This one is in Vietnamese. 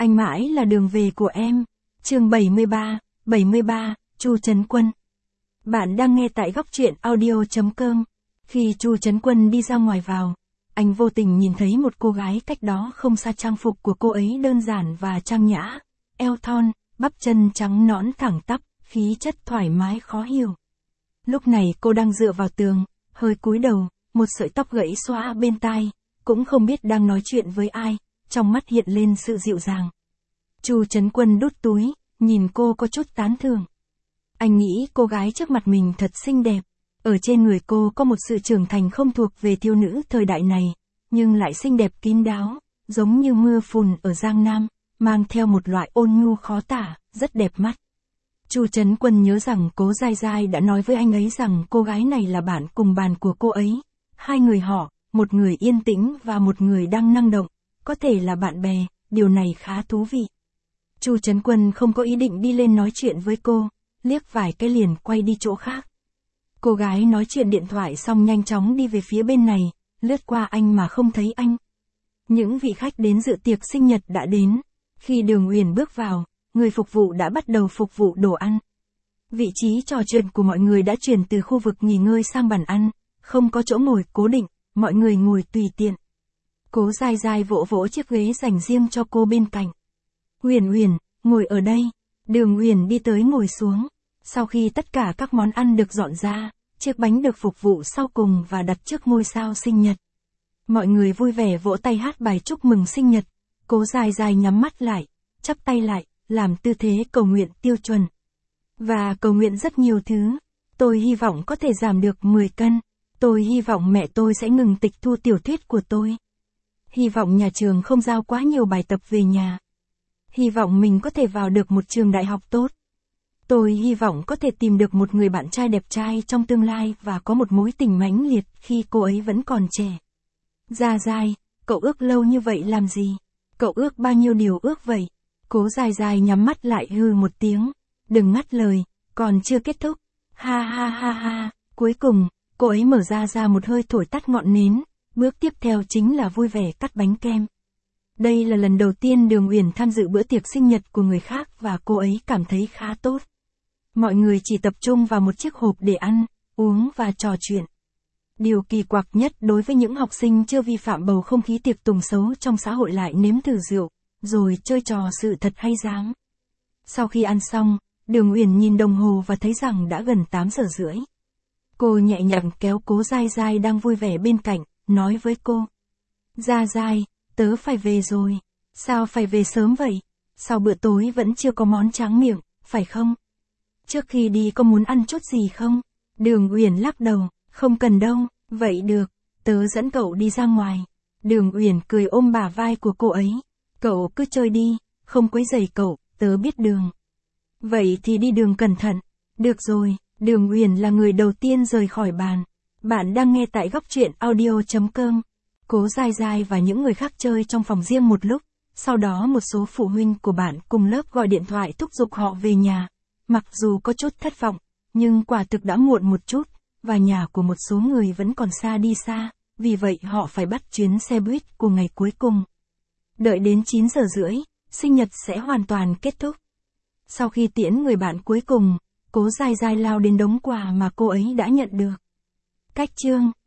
Anh mãi là đường về của em. Chương 73, Chu Trấn Quân. Bạn đang nghe tại góc truyện audio.com. Khi Chu Trấn Quân đi ra ngoài vào, anh vô tình nhìn thấy một cô gái cách đó không xa. Trang phục của cô ấy đơn giản và trang nhã, eo thon, bắp chân trắng nõn thẳng tắp, khí chất thoải mái khó hiểu. Lúc này cô đang dựa vào tường, hơi cúi đầu, một sợi tóc gãy xõa bên tai, cũng không biết đang nói chuyện với ai, trong mắt hiện lên sự dịu dàng. Chu Trấn Quân đút túi, nhìn cô có chút tán thưởng. Anh nghĩ cô gái trước mặt mình thật xinh đẹp, ở trên người cô có một sự trưởng thành không thuộc về thiếu nữ thời đại này, nhưng lại xinh đẹp kín đáo, giống như mưa phùn ở Giang Nam, mang theo một loại ôn nhu khó tả, rất đẹp mắt. Chu Trấn Quân nhớ rằng Cố Giai Giai đã nói với anh ấy rằng cô gái này là bạn cùng bàn của cô ấy. Hai người họ, một người yên tĩnh và một người đang năng động, có thể là bạn bè, điều này khá thú vị. Chu Trấn Quân không có ý định đi lên nói chuyện với cô, liếc vài cái liền quay đi chỗ khác. Cô gái nói chuyện điện thoại xong nhanh chóng đi về phía bên này, lướt qua anh mà không thấy anh. Những vị khách đến dự tiệc sinh nhật đã đến. Khi Đường Uyển bước vào, người phục vụ đã bắt đầu phục vụ đồ ăn. Vị trí trò chuyện của mọi người đã chuyển từ khu vực nghỉ ngơi sang bàn ăn, không có chỗ ngồi cố định, mọi người ngồi tùy tiện. Cố Giai Giai vỗ vỗ chiếc ghế dành riêng cho cô bên cạnh. Uyển Uyển, ngồi ở đây. Đường Uyển đi tới ngồi xuống. Sau khi tất cả các món ăn được dọn ra, chiếc bánh được phục vụ sau cùng và đặt trước ngôi sao sinh nhật. Mọi người vui vẻ vỗ tay hát bài chúc mừng sinh nhật. Cố Giai Giai nhắm mắt lại, chắp tay lại, làm tư thế cầu nguyện tiêu chuẩn. Và cầu nguyện rất nhiều thứ. Tôi hy vọng có thể giảm được 10 cân. Tôi hy vọng mẹ tôi sẽ ngừng tịch thu tiểu thuyết của tôi. Hy vọng nhà trường không giao quá nhiều bài tập về nhà. Hy vọng mình có thể vào được một trường đại học tốt. Tôi hy vọng có thể tìm được một người bạn trai đẹp trai trong tương lai và có một mối tình mãnh liệt khi cô ấy vẫn còn trẻ. Giai Giai, cậu ước lâu như vậy làm gì? Cậu ước bao nhiêu điều ước vậy? Cố Giai Giai nhắm mắt lại hừ một tiếng. Đừng ngắt lời, còn chưa kết thúc. Ha ha ha ha. Cuối cùng, cô ấy mở ra một hơi thổi tắt ngọn nến. Bước tiếp theo chính là vui vẻ cắt bánh kem. Đây là lần đầu tiên Đường Uyển tham dự bữa tiệc sinh nhật của người khác và cô ấy cảm thấy khá tốt. Mọi người chỉ tập trung vào một chiếc hộp để ăn, uống và trò chuyện. Điều kỳ quặc nhất đối với những học sinh chưa vi phạm bầu không khí tiệc tùng xấu trong xã hội lại nếm thử rượu, rồi chơi trò sự thật hay dám. Sau khi ăn xong, Đường Uyển nhìn đồng hồ và thấy rằng đã gần 8 giờ rưỡi. Cô nhẹ nhàng kéo Cố Giai Giai đang vui vẻ bên cạnh, nói với cô. Giai Giai, tớ phải về rồi. Sao phải về sớm vậy? Sao bữa tối vẫn chưa có món tráng miệng, phải không? Trước khi đi có muốn ăn chút gì không? Đường Uyển lắc đầu, không cần đâu, vậy được, tớ dẫn cậu đi ra ngoài. Đường Uyển cười ôm bả vai của cô ấy. Cậu cứ chơi đi, không quấy rầy cậu, tớ biết đường. Vậy thì đi đường cẩn thận. Được rồi, Đường Uyển là người đầu tiên rời khỏi bàn. Bạn đang nghe tại góc truyện audio.com. Cố Giai Giai và những người khác chơi trong phòng riêng một lúc, sau đó một số phụ huynh của bạn cùng lớp gọi điện thoại thúc giục họ về nhà. Mặc dù có chút thất vọng, nhưng quả thực đã muộn một chút, và nhà của một số người vẫn còn xa đi xa, vì vậy họ phải bắt chuyến xe buýt của ngày cuối cùng. Đợi đến 9 giờ rưỡi, sinh nhật sẽ hoàn toàn kết thúc. Sau khi tiễn người bạn cuối cùng, Cố Giai Giai lao đến đống quà mà cô ấy đã nhận được. Cách chương